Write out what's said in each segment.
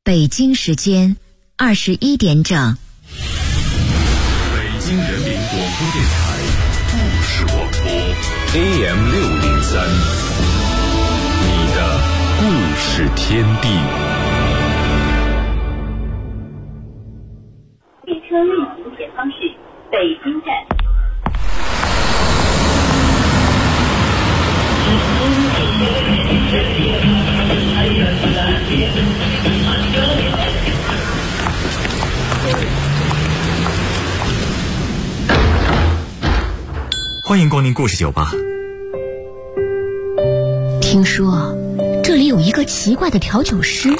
北京时间21点整。 北京人民广播电台故事广播 AM603， 你的故事天地。 列车运行前方是北京站。 欢迎光临故事酒吧。 听说这里有一个奇怪的调酒师，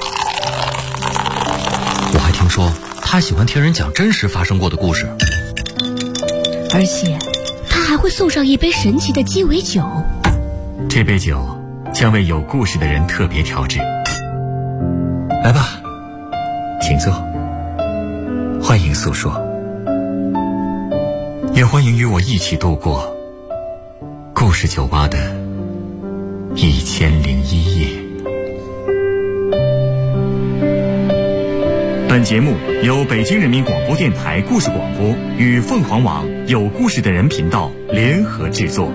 我还听说他喜欢听人讲真实发生过的故事， 而且他还会送上一杯神奇的鸡尾酒。 这杯酒将为有故事的人特别调制。来吧，请坐，欢迎诉说，也欢迎与我一起度过故事酒吧的1001夜。本节目由北京人民广播电台故事广播与凤凰网有故事的人频道联合制作。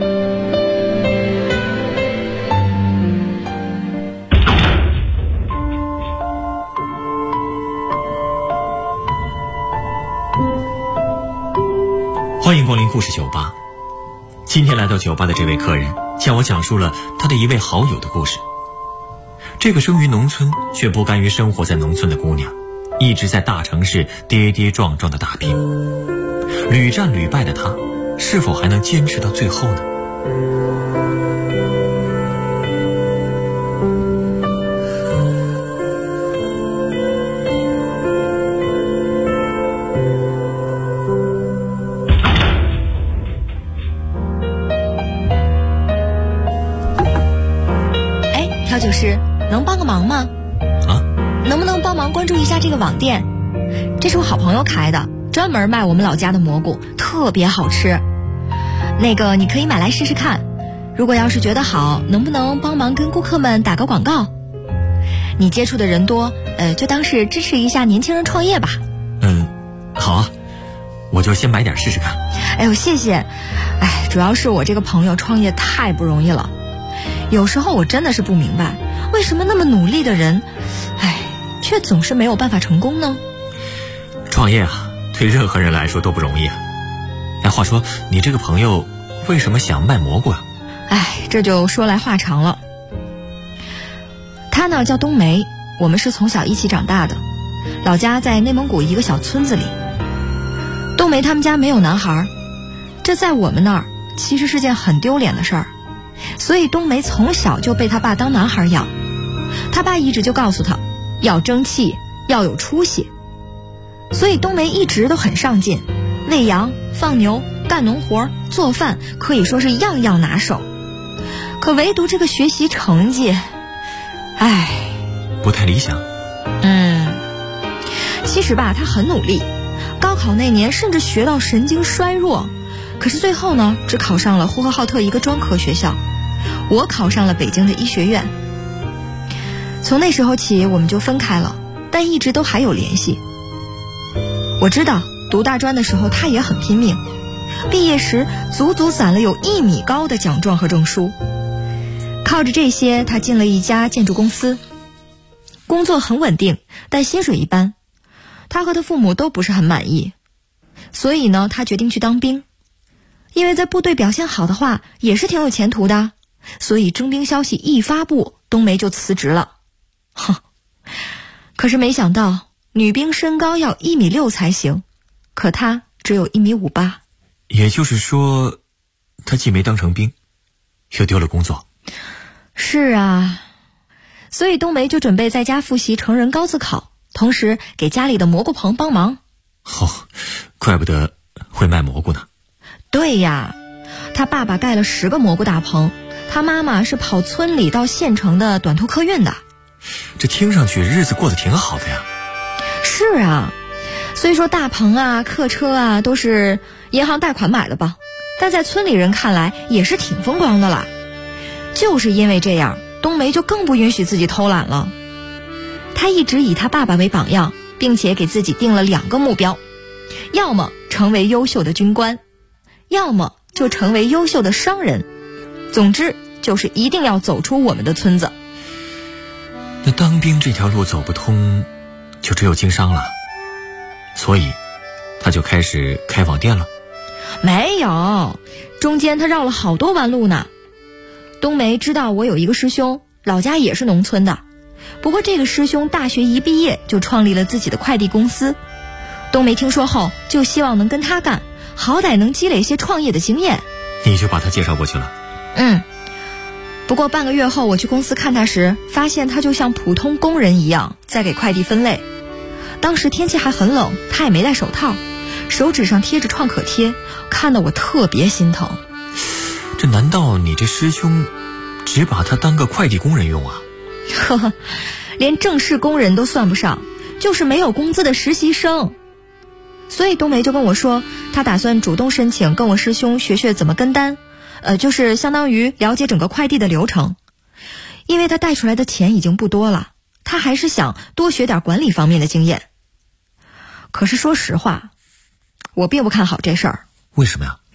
欢迎光临故事酒吧。今天来到酒吧的这位客人向我讲述了他的一位好友的故事。这个生于农村却不甘于生活在农村的姑娘，一直在大城市跌跌撞撞的打拼，屡战屡败的她，是否还能坚持到最后呢？ 调酒师，能帮个忙吗？能不能帮忙关注一下这个网店？这是我好朋友开的，专门卖我们老家的蘑菇，特别好吃。那个你可以买来试试看，如果要是觉得好，能不能帮忙跟顾客们打个广告？你接触的人多，就当是支持一下年轻人创业吧。 好啊，我就先买点试试看。 哎呦，谢谢。主要是我这个朋友创业太不容易了。有时候我真的是不明白，为什么那么努力的人，却总是没有办法成功呢？ 创业啊，对任何人来说都不容易啊。话说你这个朋友为什么想卖蘑菇啊？ 这就说来话长了。他呢叫冬梅，我们是从小一起长大的，老家在内蒙古一个小村子里。冬梅他们家没有男孩，这在我们那儿其实是件很丢脸的事儿。所以冬梅从小就被他爸当男孩养，他爸一直就告诉他要争气，要有出息。所以冬梅一直都很上进，喂羊、放牛、干农活、做饭，可以说是样样拿手。可唯独这个学习成绩， 不太理想。 其实吧，他很努力，高考那年甚至学到神经衰弱，可是最后呢，只考上了呼和浩特一个专科学校，我考上了北京的医学院。从那时候起我们就分开了，但一直都还有联系。我知道读大专的时候他也很拼命，毕业时足足攒了有1米高的奖状和证书。靠着这些，他进了一家建筑公司，工作很稳定，但薪水一般。他和他父母都不是很满意，所以呢，他决定去当兵。因为在部队表现好的话也是挺有前途的，所以征兵消息一发布，冬梅就辞职了。可是没想到女兵身高要1.6米才行，可她只有1.58米。 也就是说她既没当成兵，又丢了工作。 是啊，所以冬梅就准备在家复习成人高自考，同时给家里的蘑菇棚帮忙。 怪不得会卖蘑菇呢。 对呀，他爸爸盖了10个蘑菇大棚，他妈妈是跑村里到县城的短途客运的。 这听上去日子过得挺好的呀。 是啊，虽说大棚啊、客车啊都是银行贷款买的吧，但在村里人看来也是挺风光的啦。就是因为这样，冬梅就更不允许自己偷懒了。 他一直以他爸爸为榜样，并且给自己定了2个目标，要么成为优秀的军官，要么就成为优秀的商人。总之就是一定要走出我们的村子。 那当兵这条路走不通，就只有经商了，所以他就开始开网店了。 没有，中间他绕了好多弯路呢。冬梅知道我有一个师兄，老家也是农村的，不过这个师兄大学一毕业就创立了自己的快递公司。冬梅听说后就希望能跟他干，好歹能积累一些创业的经验。 你就把他介绍过去了？ 不过半个月后我去公司看他时，发现他就像普通工人一样在给快递分类。当时天气还很冷，他也没戴手套，手指上贴着创可贴，看得我特别心疼。 这难道你这师兄只把他当个快递工人用啊？ 呵呵，连正式工人都算不上，就是没有工资的实习生。所以冬梅就跟我说，他打算主动申请跟我师兄学学怎么跟单，就是相当于了解整个快递的流程。因为他带出来的钱已经不多了，他还是想多学点管理方面的经验。可是说实话，我并不看好这事儿。 为什么呀？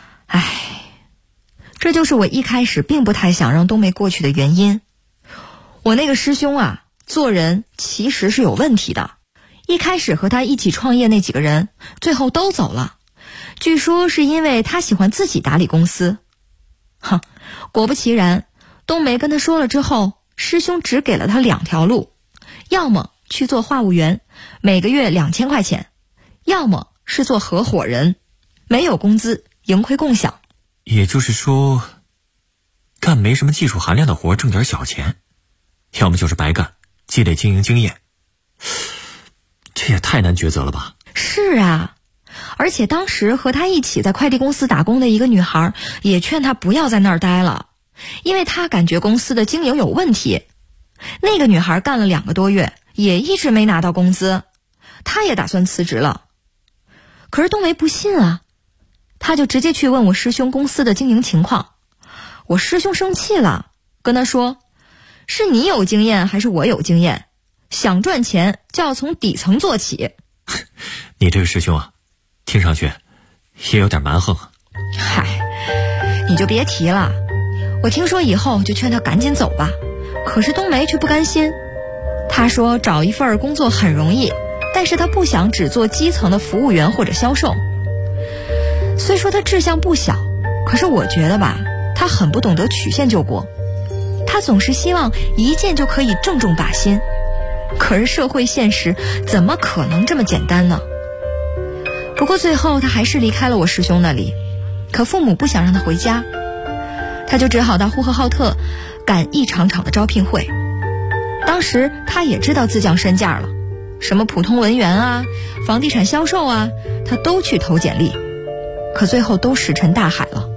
这就是我一开始并不太想让冬梅过去的原因。我那个师兄啊，做人其实是有问题的。一开始和他一起创业那几个人，最后都走了，据说是因为他喜欢自己打理公司。果不其然，冬梅跟他说了之后，师兄只给了他2条路，要么去做话务员，每个月2000块钱，要么是做合伙人，没有工资，盈亏共享。 也就是说，干没什么技术含量的活挣点小钱，要么就是白干，积累经营经验。这也太难抉择了吧？ 是啊，而且当时和他一起在快递公司打工的一个女孩也劝他不要在那儿待了，因为他感觉公司的经营有问题。那个女孩干了2个多月，也一直没拿到工资，她也打算辞职了。可是冬梅不信啊，他就直接去问我师兄公司的经营情况。我师兄生气了，跟他说，是你有经验还是我有经验？想赚钱就要从底层做起。 你这个师兄啊，听上去也有点蛮横啊。 你就别提了，我听说以后就劝他赶紧走吧。可是冬梅却不甘心，她说找一份工作很容易，但是她不想只做基层的服务员或者销售。虽说她志向不小，可是我觉得吧，她很不懂得曲线救国。她总是希望一见就可以正中靶心，可是社会现实怎么可能这么简单呢？不过最后她还是离开了我师兄那里，可父母不想让她回家，她就只好到呼和浩特赶一场场的招聘会。当时她也知道自降身价了，什么普通文员啊，房地产销售啊，她都去投简历，可最后都石沉大海了。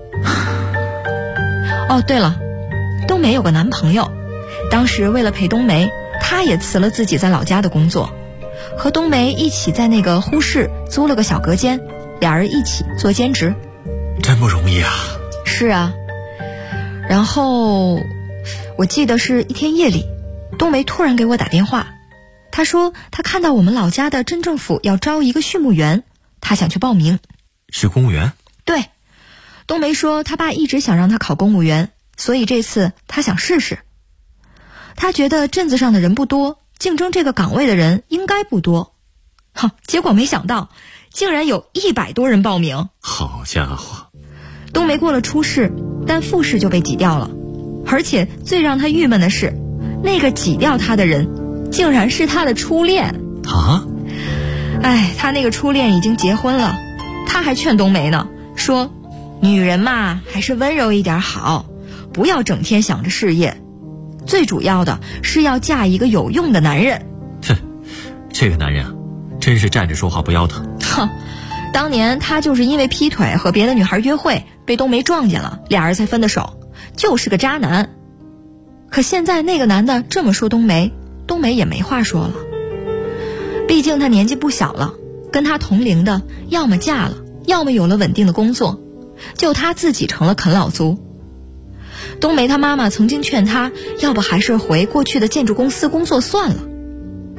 哦，对了，冬梅有个男朋友，当时为了陪冬梅，她也辞了自己在老家的工作，和冬梅一起在那个呼市租了个小隔间，俩人一起做兼职。 真不容易啊。 是啊，然后我记得是一天夜里，冬梅突然给我打电话，她说她看到我们老家的镇政府要招一个畜牧员，她想去报名。 是公务员？ 对，冬梅说她爸一直想让她考公务员，所以这次她想试试。她觉得镇子上的人不多，竞争这个岗位的人应该不多。结果没想到竟然有100多人报名。 好家伙！ 冬梅过了初试，但复试就被挤掉了，而且最让她郁闷的是，那个挤掉她的人竟然是她的初恋啊！ 她那个初恋已经结婚了，她还劝冬梅呢，说女人嘛还是温柔一点好，不要整天想着事业，最主要的是要嫁一个有用的男人。 这个男人啊，真是站着说话不腰疼。 当年他就是因为劈腿和别的女孩约会被冬梅撞见了，俩人才分的手，就是个渣男。可现在那个男的这么说冬梅也没话说了。毕竟他年纪不小了，跟他同龄的要么嫁了，要么有了稳定的工作，就他自己成了啃老族。冬梅她妈妈曾经劝她，要不还是回过去的建筑公司工作算了，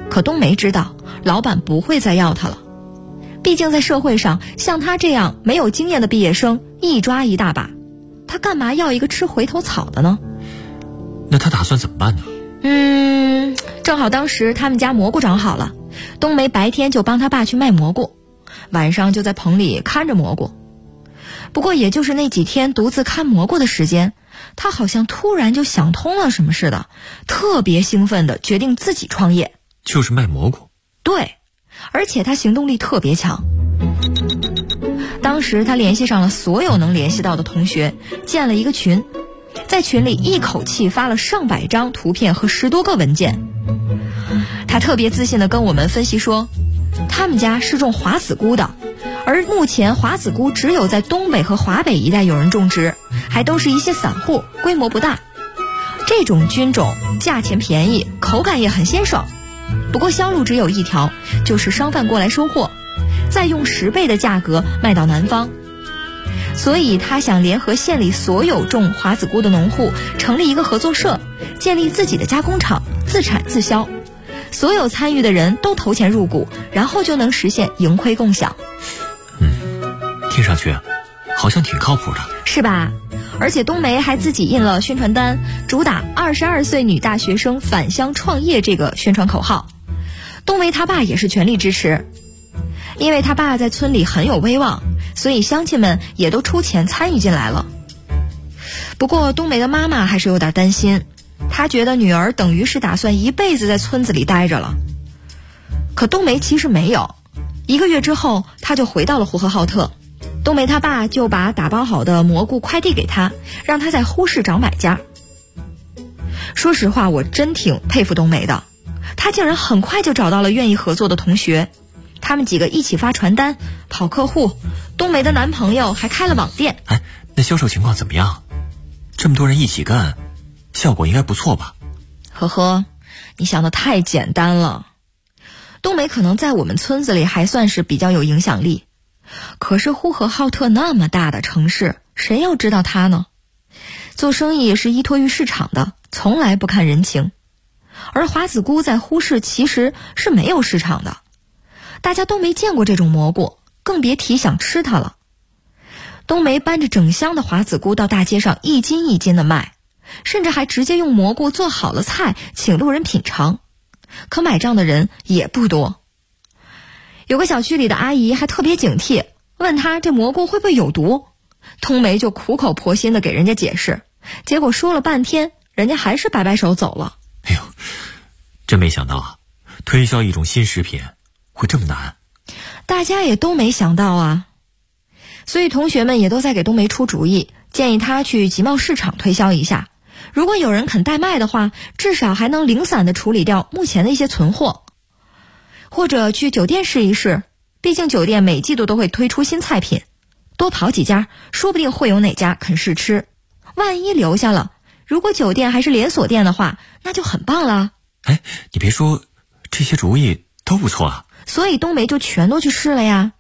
可冬梅知道老板不会再要他了，毕竟在社会上像他这样没有经验的毕业生一抓一大把，他干嘛要一个吃回头草的呢？ 那他打算怎么办呢？ 正好当时他们家蘑菇长好了，冬梅白天就帮他爸去卖蘑菇，晚上就在棚里看着蘑菇。不过也就是那几天独自看蘑菇的时间，他好像突然就想通了什么似的，特别兴奋地决定自己创业。 就是卖蘑菇？ 对，而且他行动力特别强。当时他联系上了所有能联系到的同学，建了一个群，在群里一口气发了上百张图片和10多个文件。他特别自信地跟我们分析说，他们家是种华子菇的，而目前华子菇只有在东北和华北一带有人种植，还都是一些散户，规模不大。这种菌种价钱便宜，口感也很鲜爽，不过销路只有一条，就是商贩过来收货，再用10倍的价格卖到南方。所以他想联合县里所有种华子菇的农户，成立一个合作社，建立自己的加工厂，自产自销，所有参与的人都投钱入股，然后就能实现盈亏共享。 听上去好像挺靠谱的， 是吧？而且冬梅还自己印了宣传单，主打22岁女大学生返乡创业这个宣传口号。冬梅他爸也是全力支持，因为他爸在村里很有威望，所以乡亲们也都出钱参与进来了。不过冬梅的妈妈还是有点担心，她觉得女儿等于是打算一辈子在村子里待着了。可冬梅其实没有，1个月之后她就回到了呼和浩特。冬梅他爸就把打包好的蘑菇快递给他，让他在呼市找买家。说实话，我真挺佩服冬梅的，他竟然很快就找到了愿意合作的同学，他们几个一起发传单跑客户，冬梅的男朋友还开了网店。 那销售情况怎么样？这么多人一起干，效果应该不错吧？ 呵呵，你想的太简单了。冬梅可能在我们村子里还算是比较有影响力，可是呼和浩特那么大的城市，谁又知道他呢？做生意也是依托于市场的，从来不看人情。而华子菇在呼市其实是没有市场的，大家都没见过这种蘑菇，更别提想吃它了。冬梅搬着整箱的华子菇到大街上一斤一斤的卖，甚至还直接用蘑菇做好了菜请路人品尝，可买账的人也不多。有个小区里的阿姨还特别警惕，问她这蘑菇会不会有毒。冬梅就苦口婆心的给人家解释，结果说了半天，人家还是摆摆手走了。 哎呦，真没想到啊，推销一种新食品会这么难。 大家也都没想到啊，所以同学们也都在给冬梅出主意，建议她去集贸市场推销一下，如果有人肯代卖的话，至少还能零散的处理掉目前的一些存货。或者去酒店试一试，毕竟酒店每季度都会推出新菜品，多跑几家，说不定会有哪家肯试吃。万一留下了，如果酒店还是连锁店的话，那就很棒了。 你别说，这些主意都不错啊。 所以冬梅就全都去试了呀。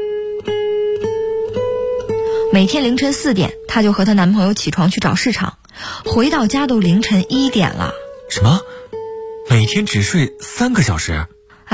每天凌晨4点，她就和她男朋友起床去找市场，回到家都凌晨1点了。 什么？每天只睡3个小时？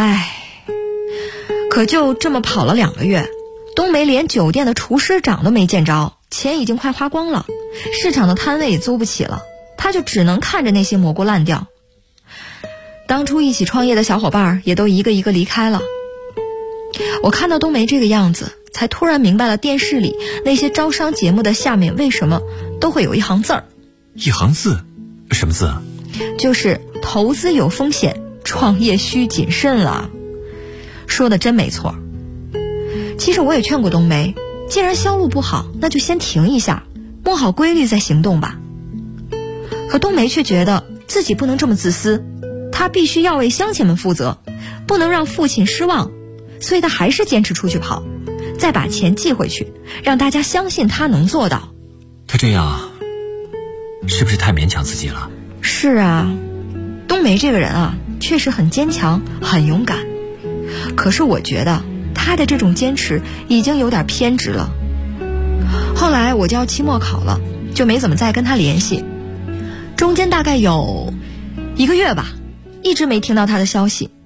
可就这么跑了2个月，冬梅连酒店的厨师长都没见着，钱已经快花光了，市场的摊位也租不起了，她就只能看着那些蘑菇烂掉。当初一起创业的小伙伴也都一个一个离开了。我看到冬梅这个样子，才突然明白了电视里那些招商节目的下面为什么都会有一行字儿。 一行字？什么字啊？ 就是投资有风险，创业需谨慎啊。说的真没错。其实我也劝过冬梅，既然销路不好，那就先停一下，摸好规律再行动吧。可冬梅却觉得自己不能这么自私，她必须要为乡亲们负责，不能让父亲失望，所以她还是坚持出去跑，再把钱寄回去，让大家相信她能做到。 她这样是不是太勉强自己了？ 是啊，冬梅这个人啊，确实很坚强，很勇敢。可是我觉得她的这种坚持已经有点偏执了。后来我就要期末考了，就没怎么再跟她联系。中间大概有1个月吧，一直没听到她的消息。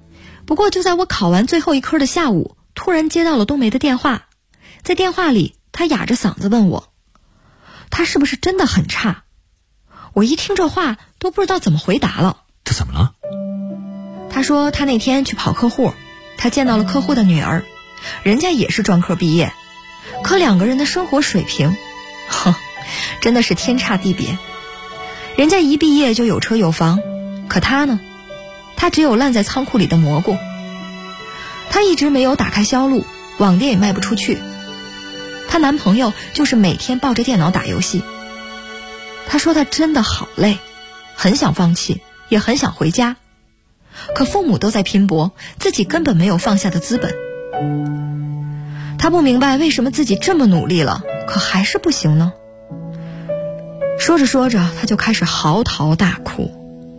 不过就在我考完最后一科的下午，突然接到了冬梅的电话。在电话里，她哑着嗓子问我，她是不是真的很差？我一听这话都不知道怎么回答了。 这怎么了？ 她说她那天去跑客户，她见到了客户的女儿，人家也是专科毕业，可两个人的生活水平，真的是天差地别。人家一毕业就有车有房，可她呢，她只有烂在仓库里的蘑菇。她一直没有打开销路，网店也卖不出去。她男朋友就是每天抱着电脑打游戏。她说她真的好累，很想放弃，也很想回家，可父母都在拼搏，自己根本没有放下的资本。她不明白为什么自己这么努力了，可还是不行呢。说着说着，她就开始嚎啕大哭。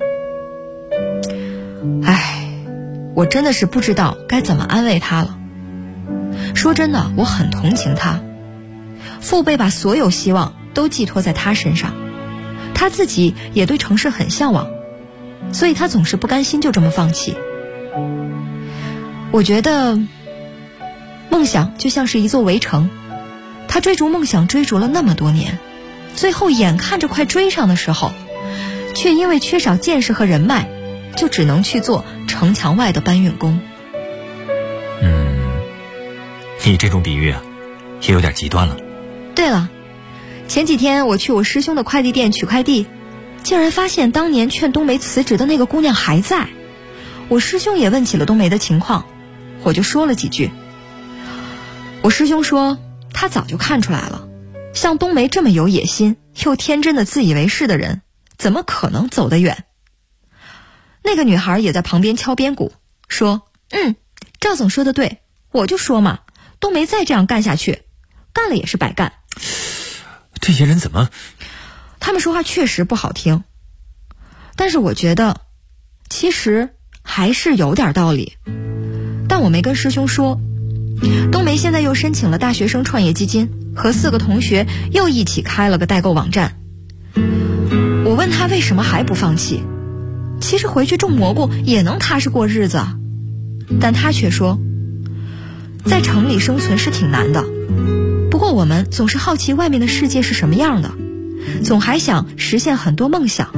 我真的是不知道该怎么安慰她了。说真的，我很同情她。父辈把所有希望都寄托在她身上，她自己也对城市很向往，所以她总是不甘心就这么放弃。我觉得梦想就像是一座围城，她追逐梦想追逐了那么多年，最后眼看着快追上的时候，却因为缺少见识和人脉，就只能去做城墙外的搬运工。 你这种比喻啊，也有点极端了。 对了，前几天我去我师兄的快递店取快递，竟然发现当年劝冬梅辞职的那个姑娘还在。我师兄也问起了冬梅的情况，我就说了几句。我师兄说他早就看出来了，像冬梅这么有野心又天真的自以为是的人，怎么可能走得远？那个女孩也在旁边敲边鼓，说赵总说的对，我就说嘛，冬梅再这样干下去，干了也是白干。 这些人怎么？ 他们说话确实不好听，但是我觉得其实还是有点道理。但我没跟师兄说，冬梅现在又申请了大学生创业基金，和4个同学又一起开了个代购网站。我问他为什么还不放弃，其实回去种蘑菇也能踏实过日子，但他却说在城里生存是挺难的，不过我们总是好奇外面的世界是什么样的，总还想实现很多梦想。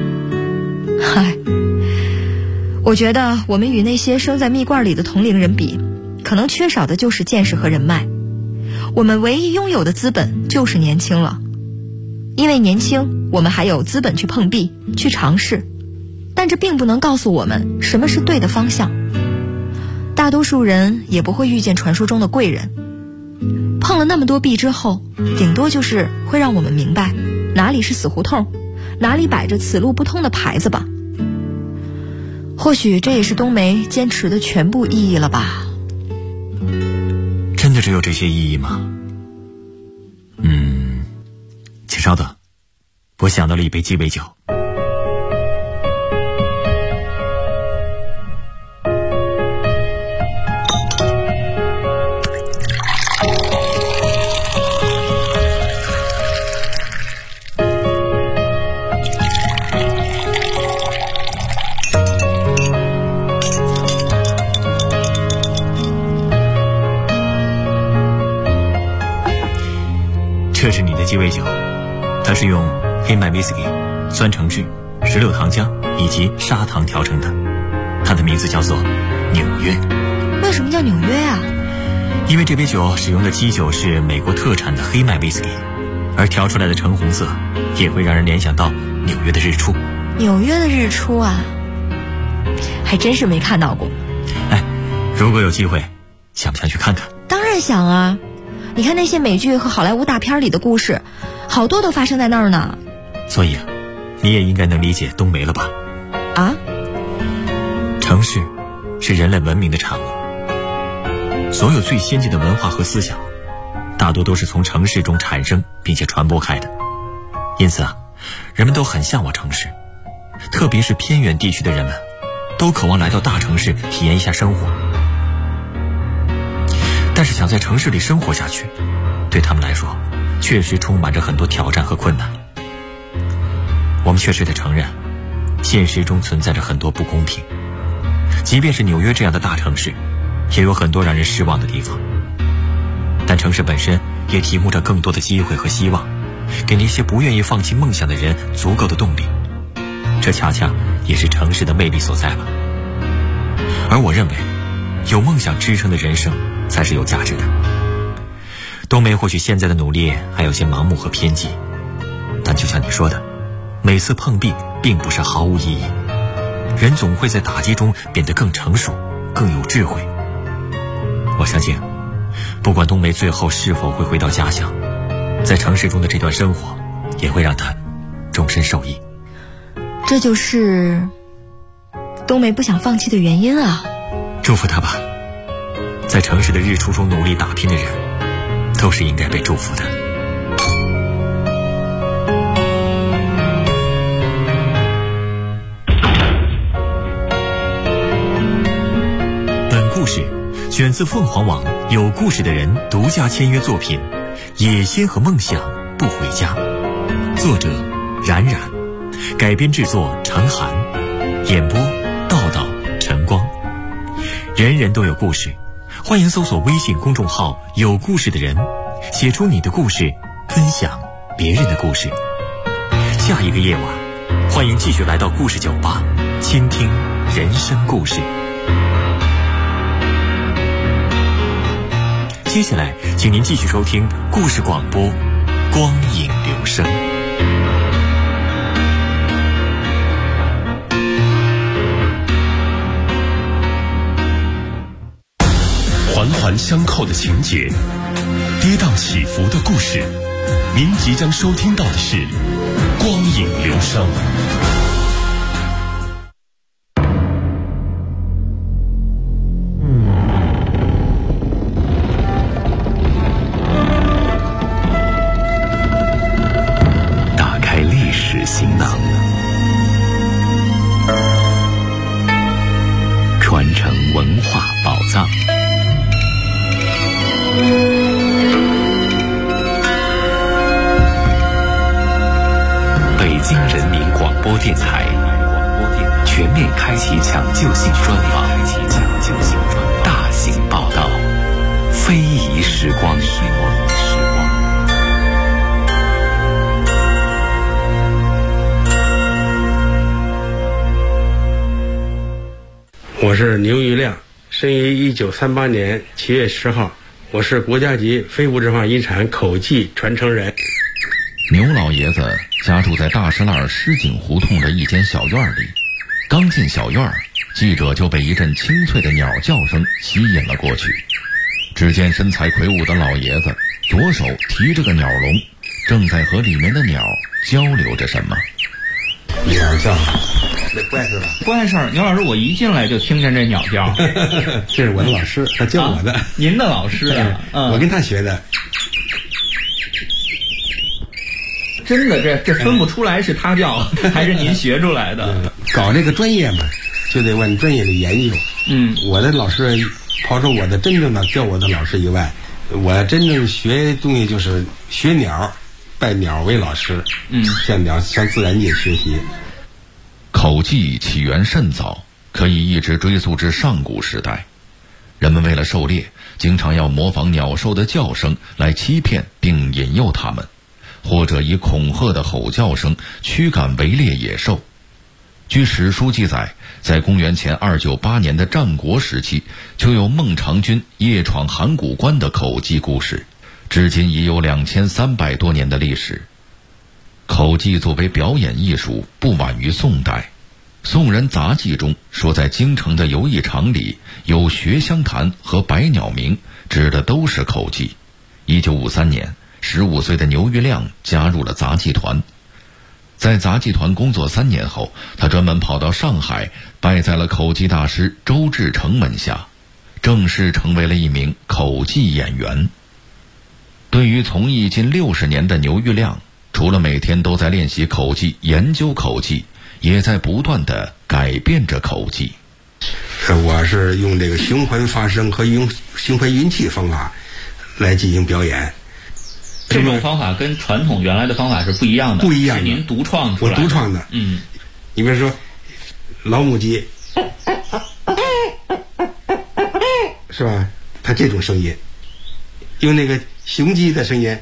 我觉得我们与那些生在蜜罐里的同龄人比，可能缺少的就是见识和人脉。我们唯一拥有的资本就是年轻了，因为年轻，我们还有资本去碰壁，去尝试，但这并不能告诉我们什么是对的方向。大多数人也不会遇见传说中的贵人，碰了那么多壁之后，顶多就是会让我们明白哪里是死胡同，哪里摆着此路不通的牌子吧。或许这也是冬梅坚持的全部意义了吧。 真的只有这些意义吗？请稍等，我想到了一杯鸡尾酒。这是你的鸡尾酒，它是用黑麦威士忌、酸橙汁、16糖浆以及砂糖调成的，它的名字叫做纽约。 为什么叫纽约啊？ 因为这杯酒使用的基酒是美国特产的黑麦威士忌，而调出来的橙红色也会让人联想到纽约的日出。 纽约的日出啊，还真是没看到过。 如果有机会，想不想去看看？ 当然想啊，你看那些美剧和好莱坞大片里的故事，好多都发生在那儿呢。 所以你也应该能理解冬梅了吧？城市是人类文明的产物，所有最先进的文化和思想大多都是从城市中产生并且传播开的。因此人们都很向往城市，特别是偏远地区的人们都渴望来到大城市体验一下生活。但是想在城市里生活下去，对他们来说确实充满着很多挑战和困难。我们确实得承认，现实中存在着很多不公平， 即便是纽约这样的大城市，也有很多让人失望的地方。但城市本身也提供着更多的机会和希望，给那些不愿意放弃梦想的人足够的动力。这恰恰也是城市的魅力所在吧。而我认为，有梦想支撑的人生才是有价值的。冬梅或许现在的努力还有些盲目和偏激，但就像你说的，每次碰壁并不是毫无意义，人总会在打击中变得更成熟，更有智慧。我相信，不管冬梅最后是否会回到家乡，在城市中的这段生活也会让她终身受益。 这就是冬梅不想放弃的原因啊！ 祝福她吧，在城市的日出中努力打拼的人，都是应该被祝福的。本故事选自凤凰网有故事的人独家签约作品《野心和梦想不回家》，作者冉冉，改编制作陈寒，演播道道、晨光。人人都有故事，欢迎搜索微信公众号有故事的人，写出你的故事，分享别人的故事。下一个夜晚，欢迎继续来到故事酒吧，倾听人生故事。接下来请您继续收听故事广播光影留声。 环环相扣的情节，跌宕起伏的故事，您即将收听到的是光影留声。打开历史行囊，传承文化宝藏。北京人民广播电台全面开启抢救性专访，大型报道，非遗时光。 我是牛玉亮，生于1938年7月10号，我是国家级非物质文化遗产口技传承人。 牛老爷子家住在大石栏石井胡同的一间小院里，刚进小院，记者就被一阵清脆的鸟叫声吸引了过去。只见身材魁梧的老爷子左手提着个鸟笼，正在和里面的鸟交流着什么。 鸟叫，那怪事吧？ 怪事儿，牛老师，我一进来就听见这鸟叫。 这是我的老师，他教我的。 您的老师啊？ 我跟他学的。 真的，这分不出来是他叫还是您学出来的。 搞这个专业嘛，就得往专业的研究。我的老师，抛出我的真正的教我的老师以外，我真正学东西就是学鸟，拜鸟为老师。向自然界学习。 口技起源甚早，可以一直追溯至上古时代。人们为了狩猎，经常要模仿鸟兽的叫声来欺骗并引诱它们，或者以恐吓的吼叫声驱赶围猎野兽。据史书记载，在公元前298年的战国时期，就有孟尝君夜闯函谷关的口技故事，至今已有2300多年的历史。口技作为表演艺术，不晚于宋代。宋人杂记中说，在京城的游艺场里有学香坛和百鸟鸣，指的都是口技。1953年，15岁的牛玉亮加入了杂技团。在杂技团工作3年后，他专门跑到上海，拜在了口技大师周志成门下，正式成为了一名口技演员。对于从艺近60年的牛玉亮，除了每天都在练习口技、研究口技，也在不断地改变着口技。 我是用这个循环发声和用循环运气方法来进行表演。 这种方法跟传统原来的方法是不一样的， 不一样的， 是您独创出来的。 我独创的。你比如说老母鸡， 是吧？它这种声音，用那个雄鸡的声音，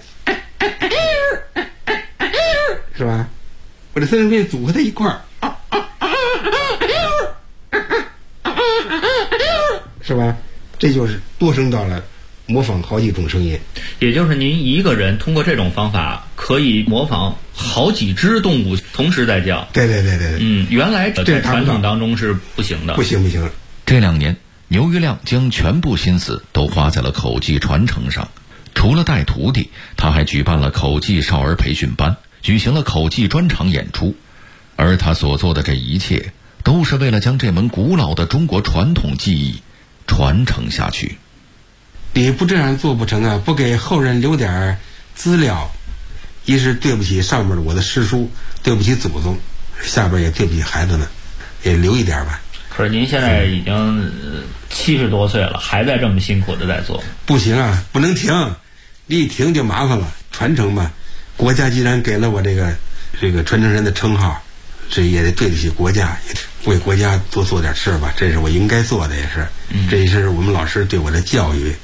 是吧？我这三声变组合在一块儿，是吧？这就是多声道了，模仿好几种声音。 也就是您一个人通过这种方法可以模仿好几只动物同时在叫。 对。 原来在传统当中是不行的。 不行。 这2年，牛玉亮将全部心思都花在了口技传承上。除了带徒弟，他还举办了口技少儿培训班，举行了口技专场演出。而他所做的这一切，都是为了将这门古老的中国传统技艺传承下去。 你不这样做不成啊！不给后人留点资料，一是对不起上面的我的师叔，对不起祖宗，下边也对不起孩子们，也留一点吧。 可是您现在已经70多岁了，还在这么辛苦的在做。 不行啊，不能停，你一停就麻烦了。传承嘛，国家既然给了我这个传承人的称号，这也得对得起国家，为国家多做点事吧，这是我应该做的，也是，这也是我们老师对我的教育。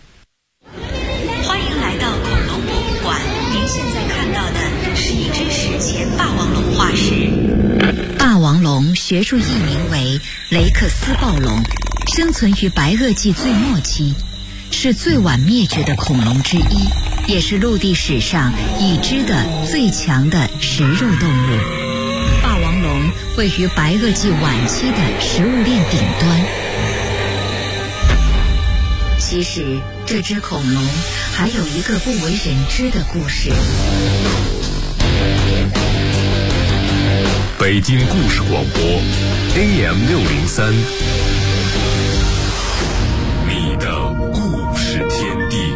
欢迎来到恐龙博物馆，您现在看到的是一只史前霸王龙化石。霸王龙学术译名为雷克斯暴龙，生存于白垩纪最末期，是最晚灭绝的恐龙之一，也是陆地史上已知的最强的食肉动物。霸王龙位于白垩纪晚期的食物链顶端。其实这只恐龙还有一个不为人知的故事。 北京故事广播 AM603，你的故事天地。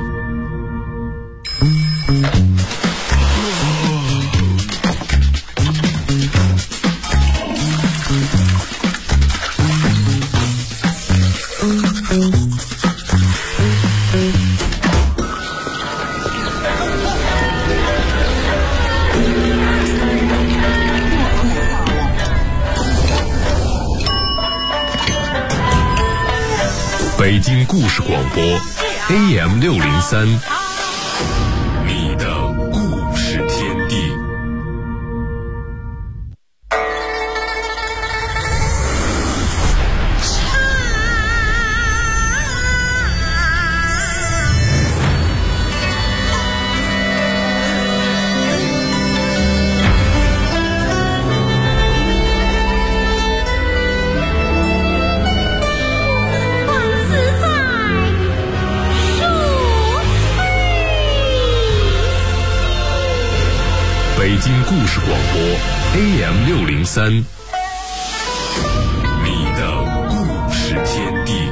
北京故事广播 AM603，你的故事天地。北京故事广播 AM603，你的故事天地。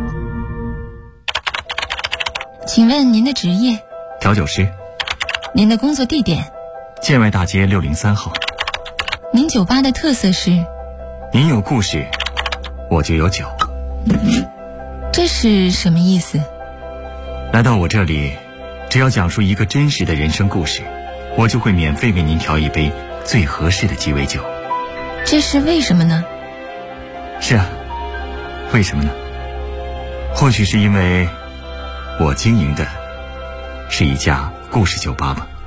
请问您的职业？ 调酒师。 您的工作地点？ 建外大街603号。 您酒吧的特色是？ 您有故事，我就有酒。 这是什么意思？ 来到我这里，只要讲述一个真实的人生故事，我就会免费为您调一杯最合适的鸡尾酒。 这是为什么呢？ 是啊，为什么呢？或许是因为我经营的是一家故事酒吧吧。